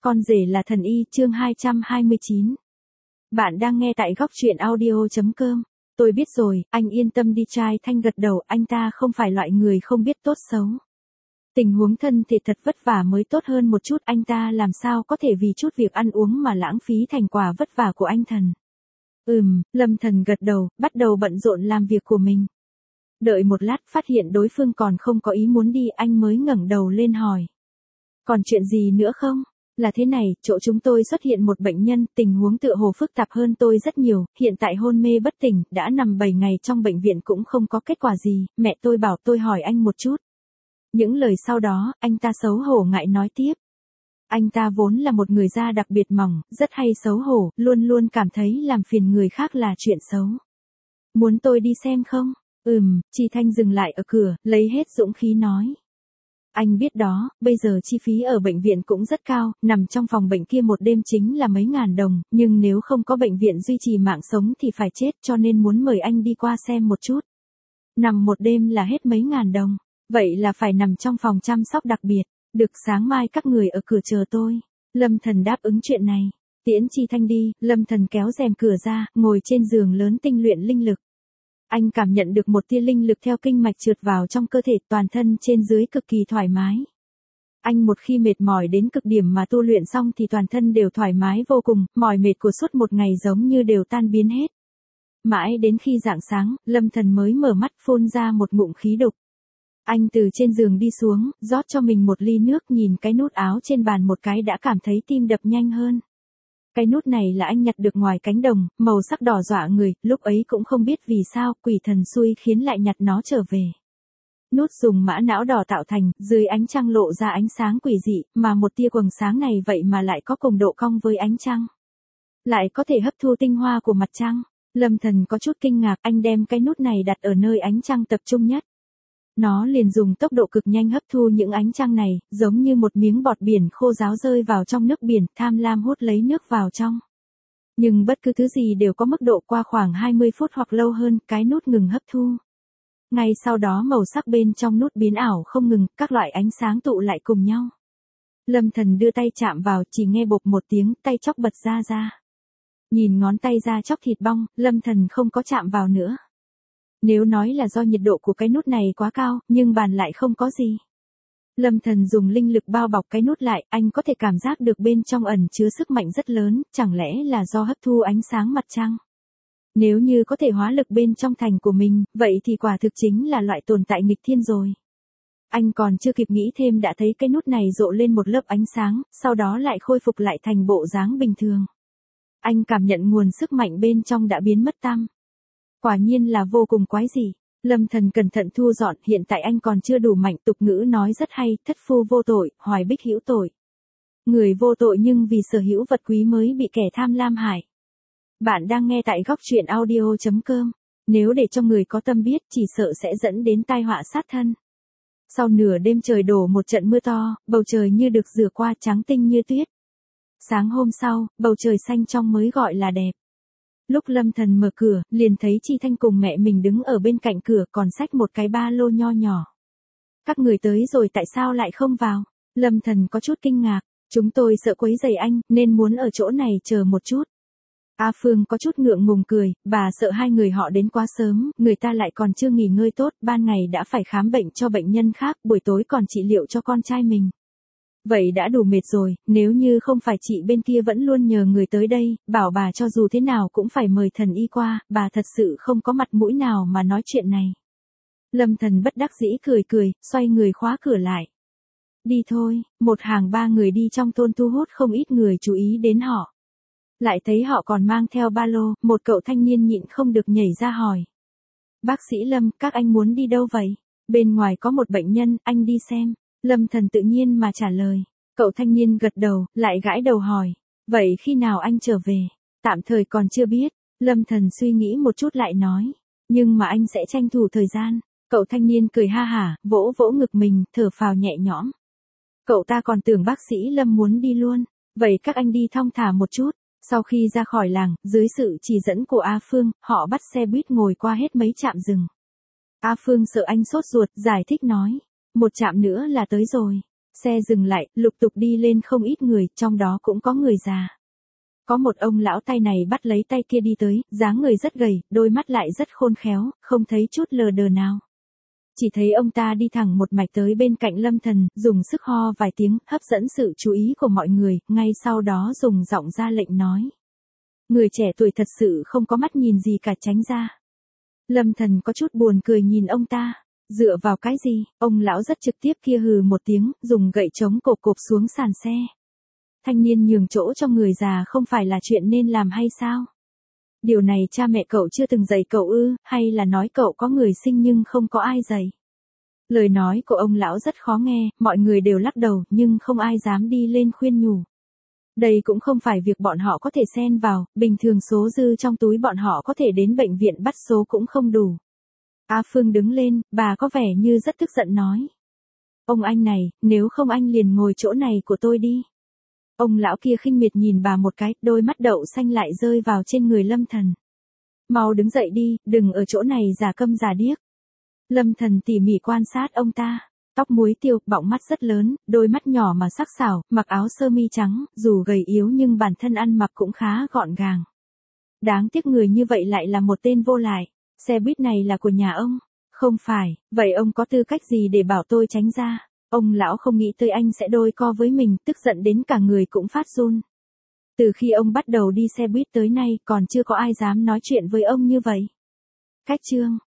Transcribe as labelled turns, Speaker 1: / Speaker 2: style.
Speaker 1: Con rể là thần y, chương 229. Bạn đang nghe tại góc truyện audio.com. Tôi biết rồi, anh yên tâm đi. Trai Thanh gật đầu, anh ta không phải loại người không biết tốt xấu. Tình huống thân thể thật vất vả mới tốt hơn một chút, anh ta làm sao có thể vì chút việc ăn uống mà lãng phí thành quả vất vả của anh thần. Lâm Thần gật đầu, bắt đầu bận rộn làm việc của mình. Đợi một lát phát hiện đối phương còn không có ý muốn đi, anh mới ngẩng đầu lên hỏi. Còn chuyện gì nữa không? Là thế này, chỗ chúng tôi xuất hiện một bệnh nhân, tình huống tựa hồ phức tạp hơn tôi rất nhiều, hiện tại hôn mê bất tỉnh, đã nằm 7 ngày trong bệnh viện cũng không có kết quả gì, mẹ tôi bảo tôi hỏi anh một chút. Những lời sau đó, anh ta xấu hổ ngại nói tiếp. Anh ta vốn là một người da đặc biệt mỏng, rất hay xấu hổ, luôn luôn cảm thấy làm phiền người khác là chuyện xấu. Muốn tôi đi xem không? Chi Thanh dừng lại ở cửa, lấy hết dũng khí nói. Anh biết đó, bây giờ chi phí ở bệnh viện cũng rất cao, nằm trong phòng bệnh kia một đêm chính là mấy ngàn đồng, nhưng nếu không có bệnh viện duy trì mạng sống thì phải chết, cho nên muốn mời anh đi qua xem một chút. Nằm một đêm là hết mấy ngàn đồng, vậy là phải nằm trong phòng chăm sóc đặc biệt, được, sáng mai các người ở cửa chờ tôi. Lâm Thần đáp ứng chuyện này, tiễn Chi Thanh đi, Lâm Thần kéo rèm cửa ra, ngồi trên giường lớn tinh luyện linh lực. Anh cảm nhận được một tia linh lực theo kinh mạch trượt vào trong cơ thể, toàn thân trên dưới cực kỳ thoải mái. Anh một khi mệt mỏi đến cực điểm mà tu luyện xong thì toàn thân đều thoải mái vô cùng, mỏi mệt của suốt một ngày giống như đều tan biến hết. Mãi đến khi rạng sáng, Lâm Thần mới mở mắt, phun ra một ngụm khí độc. Anh từ trên giường đi xuống, rót cho mình một ly nước, nhìn cái nút áo trên bàn một cái đã cảm thấy tim đập nhanh hơn. Cái nút này là anh nhặt được ngoài cánh đồng, màu sắc đỏ dọa người, lúc ấy cũng không biết vì sao, quỷ thần xui khiến lại nhặt nó trở về. Nút dùng mã não đỏ tạo thành, dưới ánh trăng lộ ra ánh sáng quỷ dị, mà một tia quầng sáng này vậy mà lại có cùng độ cong với ánh trăng. Lại có thể hấp thu tinh hoa của mặt trăng. Lâm Thần có chút kinh ngạc, anh đem cái nút này đặt ở nơi ánh trăng tập trung nhất. Nó liền dùng tốc độ cực nhanh hấp thu những ánh trăng này, giống như một miếng bọt biển khô ráo rơi vào trong nước biển, tham lam hút lấy nước vào trong. Nhưng bất cứ thứ gì đều có mức độ, qua khoảng 20 phút hoặc lâu hơn, cái nút ngừng hấp thu. Ngay sau đó màu sắc bên trong nút biến ảo không ngừng, các loại ánh sáng tụ lại cùng nhau. Lâm Thần đưa tay chạm vào, chỉ nghe bộp một tiếng, tay chóc bật ra. Nhìn ngón tay da chóc thịt bong, Lâm Thần không có chạm vào nữa. Nếu nói là do nhiệt độ của cái nút này quá cao, nhưng bàn lại không có gì. Lâm Thần dùng linh lực bao bọc cái nút lại, anh có thể cảm giác được bên trong ẩn chứa sức mạnh rất lớn, chẳng lẽ là do hấp thu ánh sáng mặt trăng. Nếu như có thể hóa lực bên trong thành của mình, vậy thì quả thực chính là loại tồn tại nghịch thiên rồi. Anh còn chưa kịp nghĩ thêm đã thấy cái nút này rộ lên một lớp ánh sáng, sau đó lại khôi phục lại thành bộ dáng bình thường. Anh cảm nhận nguồn sức mạnh bên trong đã biến mất tăm. Quả nhiên là vô cùng quái dị. Lâm Thần cẩn thận thu dọn, hiện tại anh còn chưa đủ mạnh, tục ngữ nói rất hay, thất phu vô tội, hoài bích hữu tội. Người vô tội nhưng vì sở hữu vật quý mới bị kẻ tham lam hại. Bạn đang nghe tại góc truyện audio.com. Nếu để cho người có tâm biết, chỉ sợ sẽ dẫn đến tai họa sát thân. Sau nửa đêm trời đổ một trận mưa to, bầu trời như được rửa qua, trắng tinh như tuyết. Sáng hôm sau, bầu trời xanh trong mới gọi là đẹp. Lúc Lâm Thần mở cửa, liền thấy Chi Thanh cùng mẹ mình đứng ở bên cạnh cửa, còn xách một cái ba lô nho nhỏ. Các người tới rồi, tại sao lại không vào? Lâm Thần có chút kinh ngạc, chúng tôi sợ quấy rầy anh, nên muốn ở chỗ này chờ một chút. A Phương có chút ngượng ngùng cười, bà sợ hai người họ đến quá sớm, người ta lại còn chưa nghỉ ngơi tốt, ban ngày đã phải khám bệnh cho bệnh nhân khác, buổi tối còn trị liệu cho con trai mình. Vậy đã đủ mệt rồi, nếu như không phải chị bên kia vẫn luôn nhờ người tới đây, bảo bà cho dù thế nào cũng phải mời thần y qua, bà thật sự không có mặt mũi nào mà nói chuyện này. Lâm Thần bất đắc dĩ cười, xoay người khóa cửa lại. Đi thôi, một hàng ba người đi trong thôn thu hút không ít người chú ý đến họ. Lại thấy họ còn mang theo ba lô, một cậu thanh niên nhịn không được nhảy ra hỏi. Bác sĩ Lâm, các anh muốn đi đâu vậy? Bên ngoài có một bệnh nhân, anh đi xem. Lâm Thần tự nhiên mà trả lời. Cậu thanh niên gật đầu, lại gãi đầu hỏi. Vậy khi nào anh trở về? Tạm thời còn chưa biết. Lâm Thần suy nghĩ một chút lại nói. Nhưng mà anh sẽ tranh thủ thời gian. Cậu thanh niên cười ha hả, vỗ vỗ ngực mình, thở phào nhẹ nhõm. Cậu ta còn tưởng bác sĩ Lâm muốn đi luôn. Vậy các anh đi thong thả một chút. Sau khi ra khỏi làng, dưới sự chỉ dẫn của A Phương, họ bắt xe buýt ngồi qua hết mấy trạm dừng. A Phương sợ anh sốt ruột, giải thích nói. Một trạm nữa là tới rồi. Xe dừng lại, lục tục đi lên không ít người, trong đó cũng có người già. Có một ông lão tay này bắt lấy tay kia đi tới, dáng người rất gầy, đôi mắt lại rất khôn khéo, không thấy chút lờ đờ nào. Chỉ thấy ông ta đi thẳng một mạch tới bên cạnh Lâm Thần, dùng sức ho vài tiếng, hấp dẫn sự chú ý của mọi người, ngay sau đó dùng giọng ra lệnh nói. Người trẻ tuổi thật sự không có mắt nhìn gì cả, tránh ra. Lâm Thần có chút buồn cười nhìn ông ta. Dựa vào cái gì? Ông lão rất trực tiếp kia hừ một tiếng, dùng gậy chống cộp cộp xuống sàn xe. Thanh niên nhường chỗ cho người già không phải là chuyện nên làm hay sao? Điều này cha mẹ cậu chưa từng dạy cậu ư, hay là nói cậu có người sinh nhưng không có ai dạy? Lời nói của ông lão rất khó nghe, mọi người đều lắc đầu, nhưng không ai dám đi lên khuyên nhủ. Đây cũng không phải việc bọn họ có thể xen vào, bình thường số dư trong túi bọn họ có thể đến bệnh viện bắt số cũng không đủ. A Phương đứng lên, bà có vẻ như rất tức giận nói. Ông anh này, nếu không anh liền ngồi chỗ này của tôi đi. Ông lão kia khinh miệt nhìn bà một cái, đôi mắt đậu xanh lại rơi vào trên người Lâm Thần. Mau đứng dậy đi, đừng ở chỗ này giả câm giả điếc. Lâm Thần tỉ mỉ quan sát ông ta. Tóc muối tiêu, bọng mắt rất lớn, đôi mắt nhỏ mà sắc sảo, mặc áo sơ mi trắng, dù gầy yếu nhưng bản thân ăn mặc cũng khá gọn gàng. Đáng tiếc người như vậy lại là một tên vô lại. Xe buýt này là của nhà ông. Không phải, vậy ông có tư cách gì để bảo tôi tránh ra? Ông lão không nghĩ tới anh sẽ đôi co với mình, tức giận đến cả người cũng phát run. Từ khi ông bắt đầu đi xe buýt tới nay còn chưa có ai dám nói chuyện với ông như vậy. Cách chương